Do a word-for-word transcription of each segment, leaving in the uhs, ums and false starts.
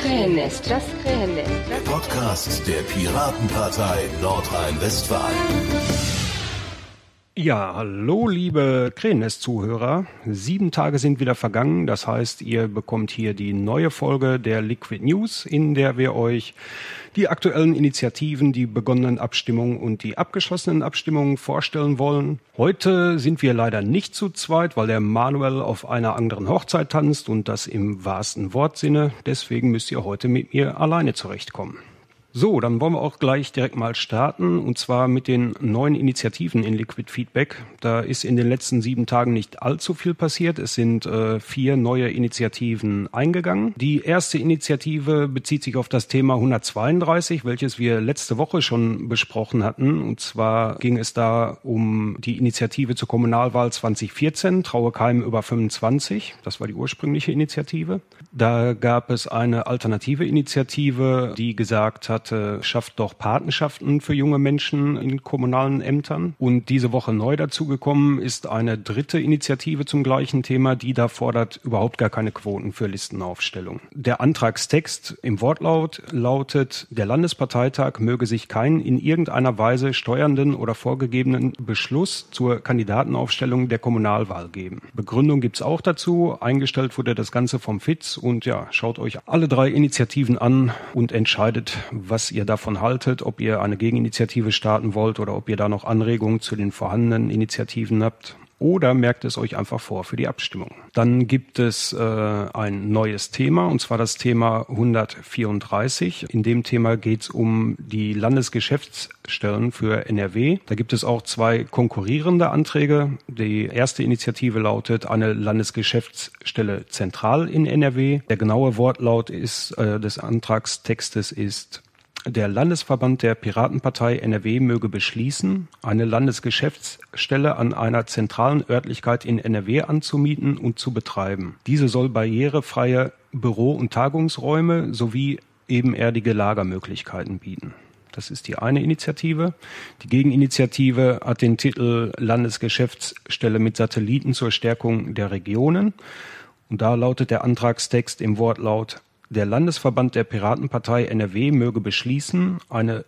Krähennest, das Krähennest. Der Podcast der Piratenpartei Nordrhein-Westfalen. Ja, hallo liebe Krähennest-Zuhörer. Sieben Tage sind wieder vergangen, das heißt, ihr bekommt hier die neue Folge der Liquid News, in der wir euch die aktuellen Initiativen, die begonnenen Abstimmungen und die abgeschlossenen Abstimmungen vorstellen wollen. Heute sind wir leider nicht zu zweit, weil der Manuel auf einer anderen Hochzeit tanzt und das im wahrsten Wortsinne. Deswegen müsst ihr heute mit mir alleine zurechtkommen. So, dann wollen wir auch gleich direkt mal starten, und zwar mit den neuen Initiativen in Liquid Feedback. Da ist in den letzten sieben Tagen nicht allzu viel passiert. Es sind äh, vier neue Initiativen eingegangen. Die erste Initiative bezieht sich auf das Thema hundertzweiunddreißig, welches wir letzte Woche schon besprochen hatten. Und zwar ging es da um die Initiative zur Kommunalwahl zwanzig vierzehn, Traue keinem über fünfundzwanzig. Das war die ursprüngliche Initiative. Da gab es eine alternative Initiative, die gesagt hat, schafft doch Patenschaften für junge Menschen in kommunalen Ämtern. Und diese Woche neu dazugekommen ist eine dritte Initiative zum gleichen Thema, die da fordert überhaupt gar keine Quoten für Listenaufstellung. Der Antragstext im Wortlaut lautet: Der Landesparteitag möge sich keinen in irgendeiner Weise steuernden oder vorgegebenen Beschluss zur Kandidatenaufstellung der Kommunalwahl geben. Begründung gibt's auch dazu. Eingestellt wurde das Ganze vom F I Z, und ja, schaut euch alle drei Initiativen an und entscheidet, was ihr davon haltet, ob ihr eine Gegeninitiative starten wollt oder ob ihr da noch Anregungen zu den vorhandenen Initiativen habt. Oder merkt es euch einfach vor für die Abstimmung. Dann gibt es äh, ein neues Thema, und zwar das Thema hundertvierunddreißig. In dem Thema geht es um die Landesgeschäftsstellen für N R W. Da gibt es auch zwei konkurrierende Anträge. Die erste Initiative lautet: eine Landesgeschäftsstelle zentral in N R W. Der genaue Wortlaut ist, äh, des Antragstextes ist: Der Landesverband der Piratenpartei N R W möge beschließen, eine Landesgeschäftsstelle an einer zentralen Örtlichkeit in N R W anzumieten und zu betreiben. Diese soll barrierefreie Büro- und Tagungsräume sowie ebenerdige Lagermöglichkeiten bieten. Das ist die eine Initiative. Die Gegeninitiative hat den Titel Landesgeschäftsstelle mit Satelliten zur Stärkung der Regionen. Und da lautet der Antragstext im Wortlaut: Der Landesverband der Piratenpartei N R W möge beschließen, eine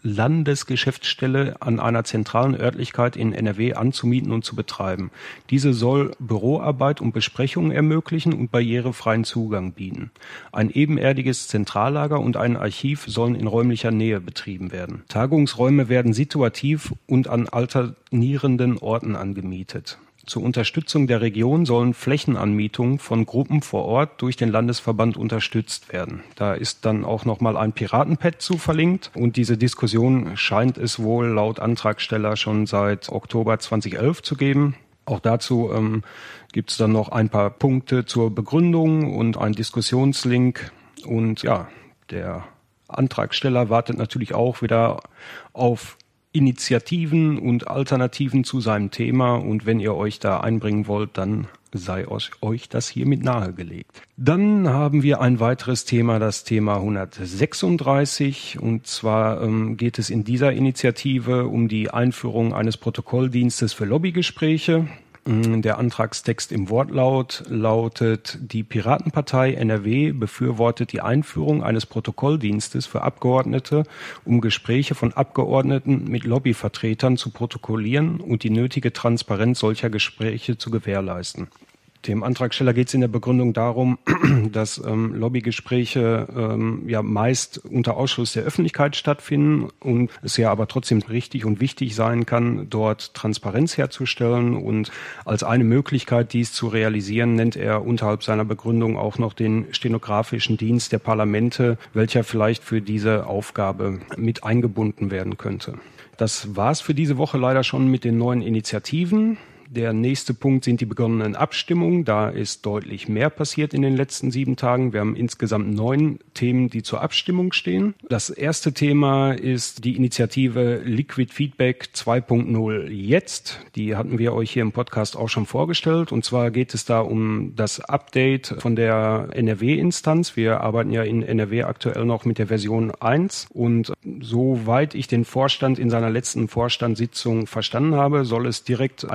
Landesgeschäftsstelle an einer zentralen Örtlichkeit in N R W anzumieten und zu betreiben. Diese soll Büroarbeit und Besprechungen ermöglichen und barrierefreien Zugang bieten. Ein ebenerdiges Zentrallager und ein Archiv sollen in räumlicher Nähe betrieben werden. Tagungsräume werden situativ und an alternierenden Orten angemietet. Zur Unterstützung der Region sollen Flächenanmietungen von Gruppen vor Ort durch den Landesverband unterstützt werden. Da ist dann auch nochmal ein Piratenpad zu verlinkt, und diese Diskussion scheint es wohl laut Antragsteller schon seit Oktober zweitausendelf zu geben. Auch dazu ähm, gibt es dann noch ein paar Punkte zur Begründung und einen Diskussionslink. Und ja, der Antragsteller wartet natürlich auch wieder auf Initiativen und Alternativen zu seinem Thema, und wenn ihr euch da einbringen wollt, dann sei euch das hiermit nahegelegt. Dann haben wir ein weiteres Thema, das Thema hundertsechsunddreißig, und zwar ähm, geht es in dieser Initiative um die Einführung eines Protokolldienstes für Lobbygespräche. Der Antragstext im Wortlaut lautet: Die Piratenpartei N R W befürwortet die Einführung eines Protokolldienstes für Abgeordnete, um Gespräche von Abgeordneten mit Lobbyvertretern zu protokollieren und die nötige Transparenz solcher Gespräche zu gewährleisten. Dem Antragsteller geht es in der Begründung darum, dass ähm, Lobbygespräche ähm, ja meist unter Ausschluss der Öffentlichkeit stattfinden und es ja aber trotzdem richtig und wichtig sein kann, dort Transparenz herzustellen. Und als eine Möglichkeit, dies zu realisieren, nennt er unterhalb seiner Begründung auch noch den stenografischen Dienst der Parlamente, welcher vielleicht für diese Aufgabe mit eingebunden werden könnte. Das war's für diese Woche leider schon mit den neuen Initiativen. Der nächste Punkt sind die begonnenen Abstimmungen. Da ist deutlich mehr passiert in den letzten sieben Tagen. Wir haben insgesamt neun Themen, die zur Abstimmung stehen. Das erste Thema ist die Initiative Liquid Feedback zwei Punkt null jetzt. Die hatten wir euch hier im Podcast auch schon vorgestellt. Und zwar geht es da um das Update von der N R W-Instanz. Wir arbeiten ja in N R W aktuell noch mit der Version eins. Und soweit ich den Vorstand in seiner letzten Vorstandssitzung verstanden habe, soll es direkt Anschluss an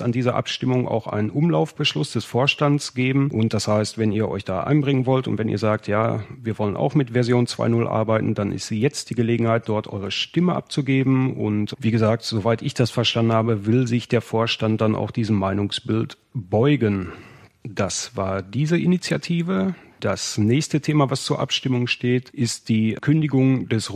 an dieser Abstimmung auch einen Umlaufbeschluss des Vorstands geben. Und das heißt, wenn ihr euch da einbringen wollt und wenn ihr sagt, ja, wir wollen auch mit Version zwei Punkt null arbeiten, dann ist jetzt die Gelegenheit, dort eure Stimme abzugeben. Und wie gesagt, soweit ich das verstanden habe, will sich der Vorstand dann auch diesem Meinungsbild beugen. Das war diese Initiative. Das nächste Thema, was zur Abstimmung steht, ist die Kündigung des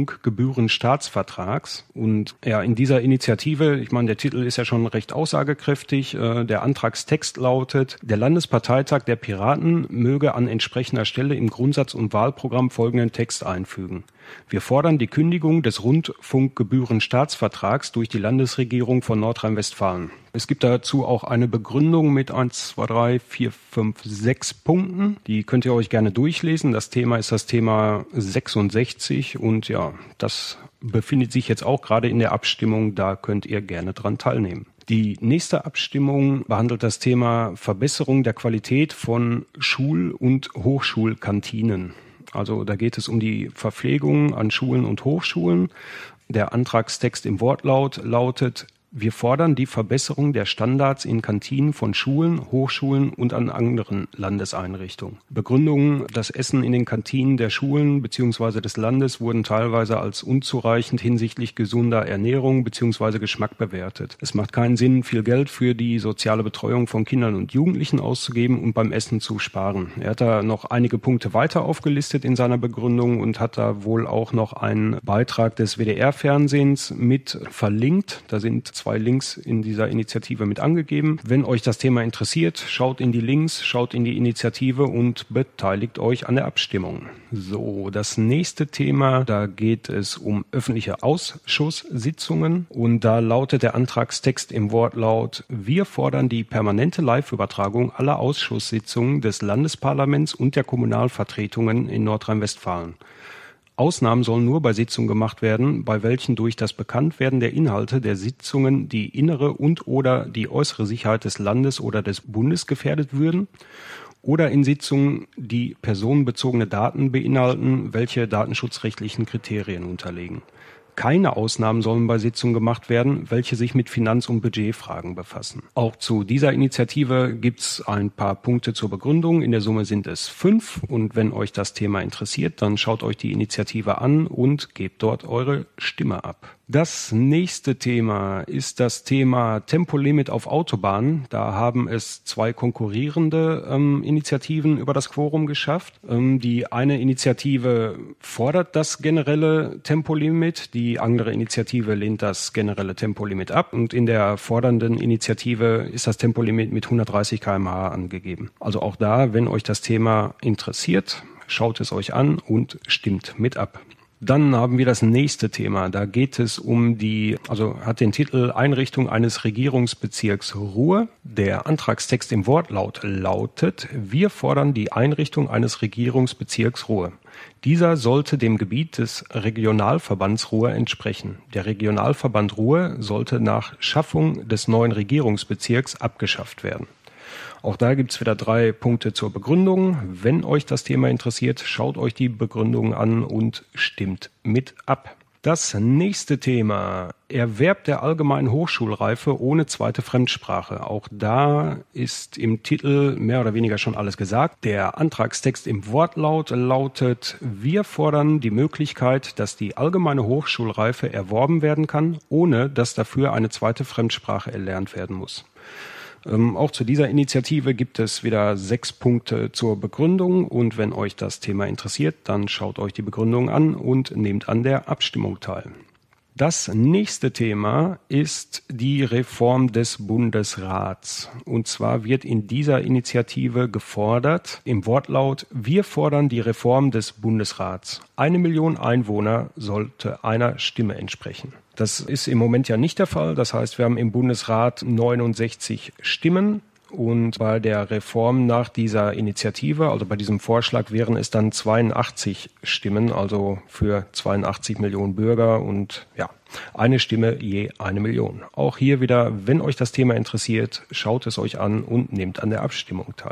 Rundfunkgebührenstaatsvertrags. Und ja, in dieser Initiative, ich meine, der Titel ist ja schon recht aussagekräftig. Der Antragstext lautet: Der Landesparteitag der Piraten möge an entsprechender Stelle im Grundsatz- und Wahlprogramm folgenden Text einfügen. Wir fordern die Kündigung des Rundfunkgebührenstaatsvertrags durch die Landesregierung von Nordrhein-Westfalen. Es gibt dazu auch eine Begründung mit eins, zwei, drei, vier, fünf, sechs Punkten. Die könnt ihr euch gerne durchlesen. Das Thema ist das Thema sechsundsechzig und ja, das befindet sich jetzt auch gerade in der Abstimmung. Da könnt ihr gerne dran teilnehmen. Die nächste Abstimmung behandelt das Thema Verbesserung der Qualität von Schul- und Hochschulkantinen. Also da geht es um die Verpflegung an Schulen und Hochschulen. Der Antragstext im Wortlaut lautet: Wir fordern die Verbesserung der Standards in Kantinen von Schulen, Hochschulen und an anderen Landeseinrichtungen. Begründungen: Das Essen in den Kantinen der Schulen bzw. des Landes wurden teilweise als unzureichend hinsichtlich gesunder Ernährung bzw. Geschmack bewertet. Es macht keinen Sinn, viel Geld für die soziale Betreuung von Kindern und Jugendlichen auszugeben und beim Essen zu sparen. Er hat da noch einige Punkte weiter aufgelistet in seiner Begründung und hat da wohl auch noch einen Beitrag des W D R-Fernsehens mit verlinkt. Da sind zwei Links in dieser Initiative mit angegeben. Wenn euch das Thema interessiert, schaut in die Links, schaut in die Initiative und beteiligt euch an der Abstimmung. So, das nächste Thema, da geht es um öffentliche Ausschusssitzungen und da lautet der Antragstext im Wortlaut: Wir fordern die permanente Live-Übertragung aller Ausschusssitzungen des Landesparlaments und der Kommunalvertretungen in Nordrhein-Westfalen. Ausnahmen sollen nur bei Sitzungen gemacht werden, bei welchen durch das Bekanntwerden der Inhalte der Sitzungen die innere und/oder die äußere Sicherheit des Landes oder des Bundes gefährdet würden, oder in Sitzungen, die personenbezogene Daten beinhalten, welche datenschutzrechtlichen Kriterien unterliegen. Keine Ausnahmen sollen bei Sitzungen gemacht werden, welche sich mit Finanz- und Budgetfragen befassen. Auch zu dieser Initiative gibt es ein paar Punkte zur Begründung. In der Summe sind es fünf. Und wenn euch das Thema interessiert, dann schaut euch die Initiative an und gebt dort eure Stimme ab. Das nächste Thema ist das Thema Tempolimit auf Autobahnen. Da haben es zwei konkurrierende ähm, Initiativen über das Quorum geschafft. Ähm, die eine Initiative fordert das generelle Tempolimit, die andere Initiative lehnt das generelle Tempolimit ab. Und in der fordernden Initiative ist das Tempolimit mit hundertdreißig Kilometer pro Stunde angegeben. Also auch da, wenn euch das Thema interessiert, schaut es euch an und stimmt mit ab. Dann haben wir das nächste Thema. Da geht es um die, also hat den Titel Einrichtung eines Regierungsbezirks Ruhr. Der Antragstext im Wortlaut lautet: Wir fordern die Einrichtung eines Regierungsbezirks Ruhr. Dieser sollte dem Gebiet des Regionalverbands Ruhr entsprechen. Der Regionalverband Ruhr sollte nach Schaffung des neuen Regierungsbezirks abgeschafft werden. Auch da gibt's wieder drei Punkte zur Begründung. Wenn euch das Thema interessiert, schaut euch die Begründung an und stimmt mit ab. Das nächste Thema: Erwerb der allgemeinen Hochschulreife ohne zweite Fremdsprache. Auch da ist im Titel mehr oder weniger schon alles gesagt. Der Antragstext im Wortlaut lautet: Wir fordern die Möglichkeit, dass die allgemeine Hochschulreife erworben werden kann, ohne dass dafür eine zweite Fremdsprache erlernt werden muss. Ähm, auch zu dieser Initiative gibt es wieder sechs Punkte zur Begründung und wenn euch das Thema interessiert, dann schaut euch die Begründung an und nehmt an der Abstimmung teil. Das nächste Thema ist die Reform des Bundesrats. Und zwar wird in dieser Initiative gefordert, im Wortlaut: Wir fordern die Reform des Bundesrats. Eine Million Einwohner sollte einer Stimme entsprechen. Das ist im Moment ja nicht der Fall. Das heißt, wir haben im Bundesrat neunundsechzig Stimmen. Und bei der Reform nach dieser Initiative, also bei diesem Vorschlag, wären es dann zweiundachtzig Stimmen, also für zweiundachtzig Millionen Bürger und ja, eine Stimme je eine Million. Auch hier wieder, wenn euch das Thema interessiert, schaut es euch an und nehmt an der Abstimmung teil.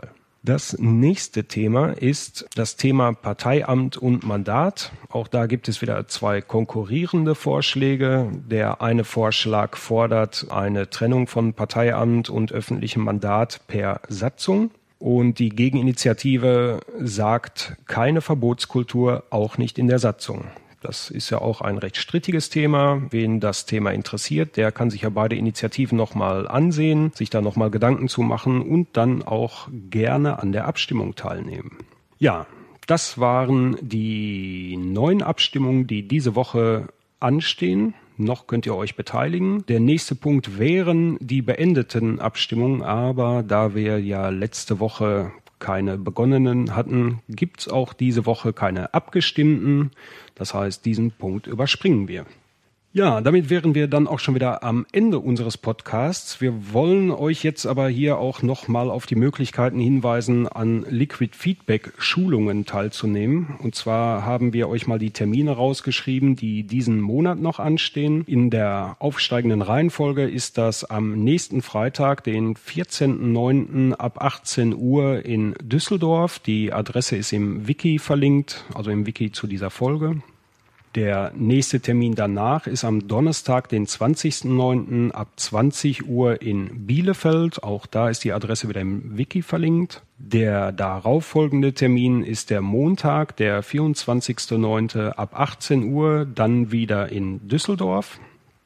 Das nächste Thema ist das Thema Parteiamt und Mandat. Auch da gibt es wieder zwei konkurrierende Vorschläge. Der eine Vorschlag fordert eine Trennung von Parteiamt und öffentlichem Mandat per Satzung. Und die Gegeninitiative sagt, keine Verbotskultur, auch nicht in der Satzung. Das ist ja auch ein recht strittiges Thema. Wen das Thema interessiert, der kann sich ja beide Initiativen nochmal ansehen, sich da nochmal Gedanken zu machen und dann auch gerne an der Abstimmung teilnehmen. Ja, das waren die neun Abstimmungen, die diese Woche anstehen. Noch könnt ihr euch beteiligen. Der nächste Punkt wären die beendeten Abstimmungen, aber da wir ja letzte Woche keine begonnenen hatten, gibt's auch diese Woche keine abgestimmten. Das heißt, diesen Punkt überspringen wir. Ja, damit wären wir dann auch schon wieder am Ende unseres Podcasts. Wir wollen euch jetzt aber hier auch nochmal auf die Möglichkeiten hinweisen, an Liquid Feedback Schulungen teilzunehmen. Und zwar haben wir euch mal die Termine rausgeschrieben, die diesen Monat noch anstehen. In der aufsteigenden Reihenfolge ist das am nächsten Freitag, den vierzehnten neunten ab achtzehn Uhr in Düsseldorf. Die Adresse ist im Wiki verlinkt, also im Wiki zu dieser Folge. Der nächste Termin danach ist am Donnerstag, den zwanzigsten neunten ab zwanzig Uhr in Bielefeld. Auch da ist die Adresse wieder im Wiki verlinkt. Der darauffolgende Termin ist der Montag, der vierundzwanzigsten neunten ab achtzehn Uhr, dann wieder in Düsseldorf.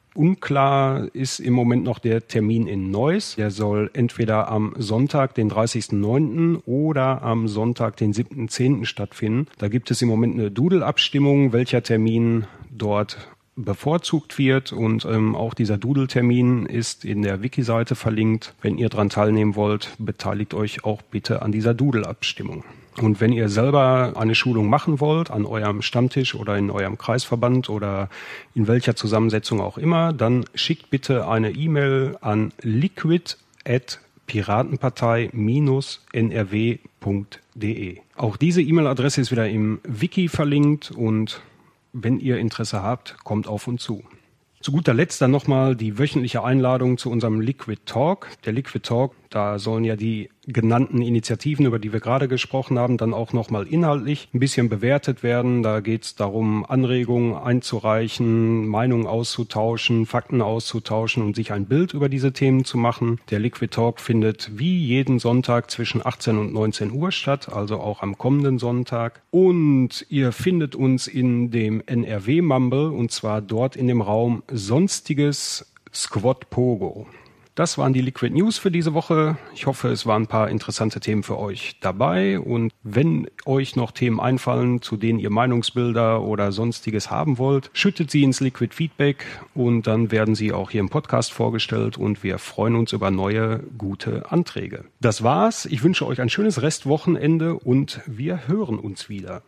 Unklar ist im Moment noch der Termin in Neuss. Der soll entweder am Sonntag, den dreißigsten neunten oder am Sonntag, den siebten zehnten stattfinden. Da gibt es im Moment eine Doodle-Abstimmung, welcher Termin dort bevorzugt wird. Und ähm, auch dieser Doodle-Termin ist in der Wiki-Seite verlinkt. Wenn ihr daran teilnehmen wollt, beteiligt euch auch bitte an dieser Doodle-Abstimmung. Und wenn ihr selber eine Schulung machen wollt, an eurem Stammtisch oder in eurem Kreisverband oder in welcher Zusammensetzung auch immer, dann schickt bitte eine E-Mail an liquid at piratenpartei Bindestrich n r w punkt d e. Auch diese E-Mail-Adresse ist wieder im Wiki verlinkt und wenn ihr Interesse habt, kommt auf uns zu. Zu guter Letzt dann nochmal die wöchentliche Einladung zu unserem Liquid Talk. Der Liquid Talk, da sollen ja die genannten Initiativen, über die wir gerade gesprochen haben, dann auch nochmal inhaltlich ein bisschen bewertet werden. Da geht es darum, Anregungen einzureichen, Meinungen auszutauschen, Fakten auszutauschen und sich ein Bild über diese Themen zu machen. Der Liquid Talk findet wie jeden Sonntag zwischen achtzehn und neunzehn Uhr statt, also auch am kommenden Sonntag. Und ihr findet uns in dem N R W-Mumble und zwar dort in dem Raum Sonstiges Squad Pogo. Das waren die Liquid News für diese Woche. Ich hoffe, es waren ein paar interessante Themen für euch dabei. Und wenn euch noch Themen einfallen, zu denen ihr Meinungsbilder oder Sonstiges haben wollt, schüttet sie ins Liquid Feedback und dann werden sie auch hier im Podcast vorgestellt und wir freuen uns über neue, gute Anträge. Das war's. Ich wünsche euch ein schönes Restwochenende und wir hören uns wieder.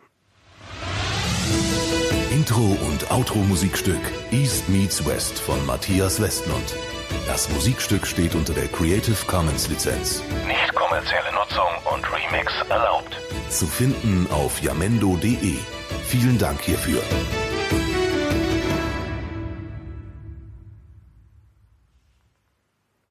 Intro- und Outro-Musikstück East Meets West von Matthias Westlund. Das Musikstück steht unter der Creative Commons Lizenz. Nicht kommerzielle Nutzung und Remix erlaubt. Zu finden auf jamendo punkt de. Vielen Dank hierfür.